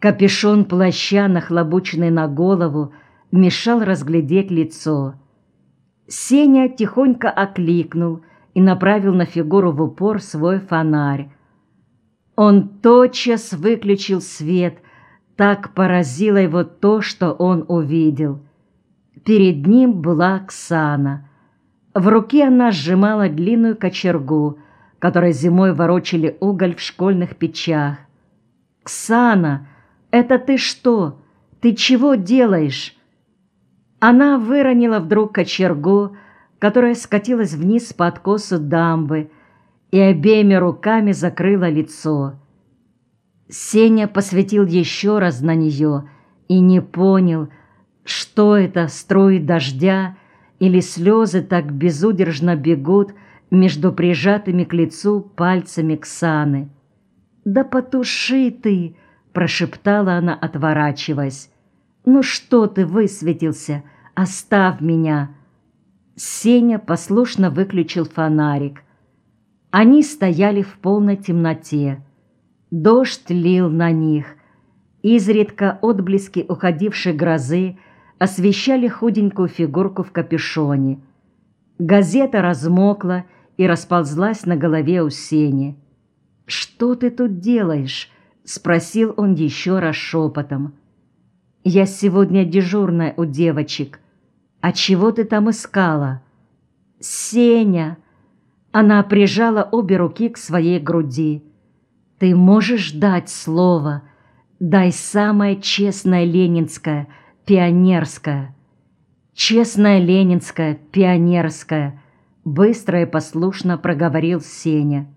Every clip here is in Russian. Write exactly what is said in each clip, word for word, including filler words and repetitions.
Капюшон плаща, нахлобученный на голову, мешал разглядеть лицо. Сеня тихонько окликнул и направил на фигуру в упор свой фонарь. Он тотчас выключил свет, так поразило его то, что он увидел. Перед ним была Оксана. В руке она сжимала длинную кочергу, которой зимой ворочали уголь в школьных печах. «Ксана, это ты что? Ты чего делаешь?» Она выронила вдруг кочергу, которая скатилась вниз по откосу дамбы, и обеими руками закрыла лицо. Сеня посветил еще раз на нее и не понял, что это, струи дождя или слезы так безудержно бегут между прижатыми к лицу пальцами Ксаны. «Да потуши ты!» — прошептала она, отворачиваясь. «Ну что ты высветился? Оставь меня!» Сеня послушно выключил фонарик. Они стояли в полной темноте. Дождь лил на них. Изредка отблески уходившей грозы освещали худенькую фигурку в капюшоне. Газета размокла и расползлась на голове у Сени. «Что ты тут делаешь?» — спросил он еще раз шепотом. «Я сегодня дежурная у девочек. А чего ты там искала?» «Сеня!» Она прижала обе руки к своей груди. «Ты можешь дать слово? Дай самое честное ленинское, пионерское». «Честное ленинское, пионерское», — быстро и послушно проговорил Сеня.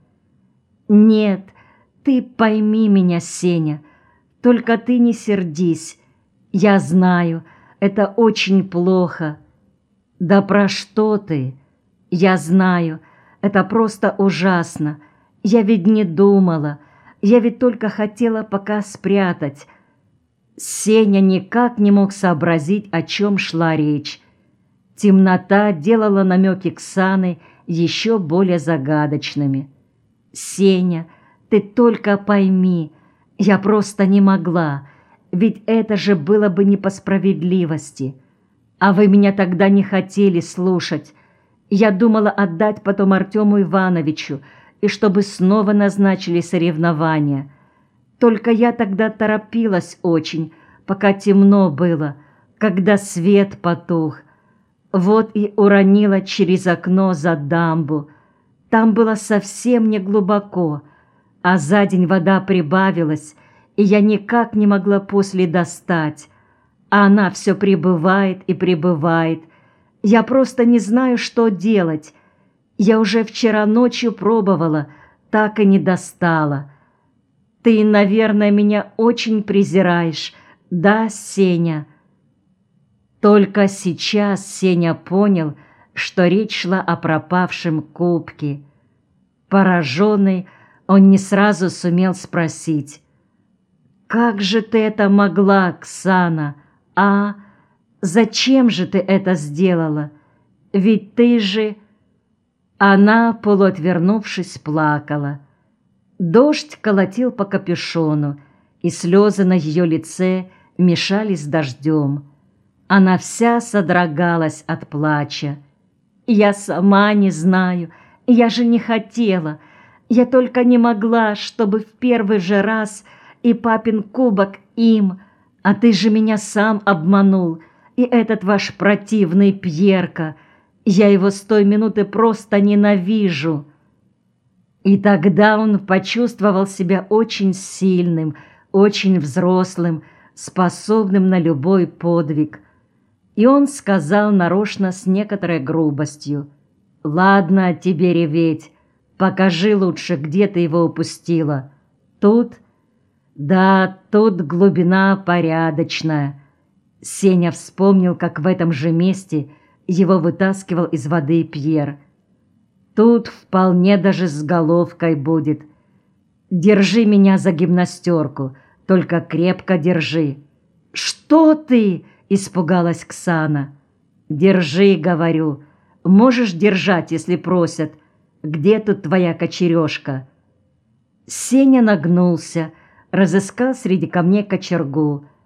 «Нет, ты пойми меня, Сеня, только ты не сердись. Я знаю, это очень плохо». «Да про что ты? Я знаю, это просто ужасно. Я ведь не думала, я ведь только хотела пока спрятать». Сеня никак не мог сообразить, о чем шла речь. Темнота делала намеки Ксаны еще более загадочными. «Сеня, ты только пойми, я просто не могла, ведь это же было бы не по справедливости. А вы меня тогда не хотели слушать. Я думала отдать потом Артему Ивановичу, и чтобы снова назначили соревнования. Только я тогда торопилась очень, пока темно было, когда свет потух. Вот и уронила через окно за дамбу. Там было совсем не глубоко, а за день вода прибавилась, и я никак не могла после достать. А она все прибывает и прибывает. Я просто не знаю, что делать. Я уже вчера ночью пробовала, так и не достала. Ты, наверное, меня очень презираешь, да, Сеня?» Только сейчас Сеня понял, что речь шла о пропавшем кубке. Пораженный, он не сразу сумел спросить: «Как же ты это могла, Оксана? А? Зачем же ты это сделала? Ведь ты же...» Она, полуотвернувшись, плакала. Дождь колотил по капюшону, и слезы на ее лице мешались с дождем. Она вся содрогалась от плача. «Я сама не знаю, я же не хотела. Я только не могла, чтобы в первый же раз и папин кубок им, а ты же меня сам обманул, и этот ваш противный Пьерка. Я его с той минуты просто ненавижу». И тогда он почувствовал себя очень сильным, очень взрослым, способным на любой подвиг. И он сказал нарочно с некоторой грубостью: «Ладно тебе реветь, покажи лучше, где ты его упустила. Тут? Да, тут глубина порядочная». Сеня вспомнил, как в этом же месте его вытаскивал из воды Пьер. «Тут вполне даже с головкой будет. Держи меня за гимнастерку, только крепко держи». «Что ты?» — испугалась Ксана. «Держи, — говорю, — можешь держать, если просят. Где тут твоя кочережка?» Сеня нагнулся, разыскал среди камней кочергу,